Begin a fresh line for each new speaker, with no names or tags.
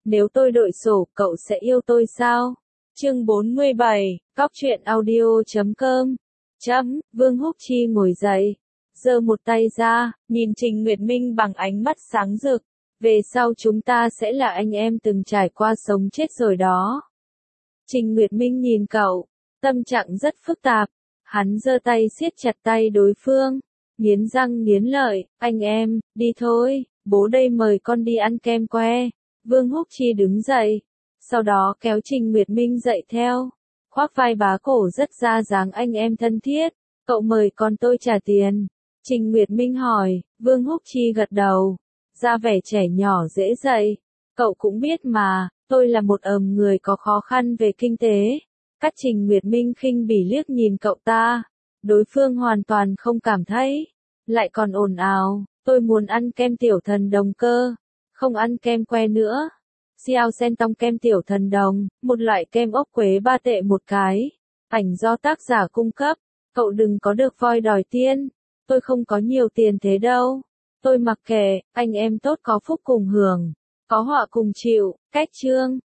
Nếu tôi đội sổ, cậu sẽ yêu tôi sao? Chương 47, Cóc truyện audio.com. Vương Húc Chi ngồi dậy, giơ một tay ra, nhìn Trình Nguyệt Minh bằng ánh mắt sáng rực. Về sau chúng ta sẽ là anh em từng trải qua sống chết rồi đó. Trình Nguyệt Minh nhìn cậu, tâm trạng rất phức tạp. Hắn giơ tay siết chặt tay đối phương, nghiến răng nghiến lợi, anh em, đi thôi, bố đây mời con đi ăn kem que. Vương Húc Chi đứng dậy, sau đó kéo Trình Nguyệt Minh dậy theo, khoác vai bá cổ rất ra dáng anh em thân thiết, cậu mời con tôi trả tiền. Trình Nguyệt Minh hỏi, Vương Húc Chi gật đầu, ra vẻ trẻ nhỏ dễ dạy, cậu cũng biết mà, tôi là một người có khó khăn về kinh tế. Các Trình Nguyệt Minh khinh bỉ liếc nhìn cậu ta, đối phương hoàn toàn không cảm thấy, lại còn ồn ào, tôi muốn ăn kem tiểu thần đồng cơ, không ăn kem que nữa. Xiao Sen Tong kem tiểu thần đồng, một loại kem ốc quế 3 tệ một cái, ảnh do tác giả cung cấp, cậu đừng có được voi đòi tiên, tôi không có nhiều tiền thế đâu, tôi mặc kệ, anh em tốt có phúc cùng hưởng, có họa cùng chịu, cách chương.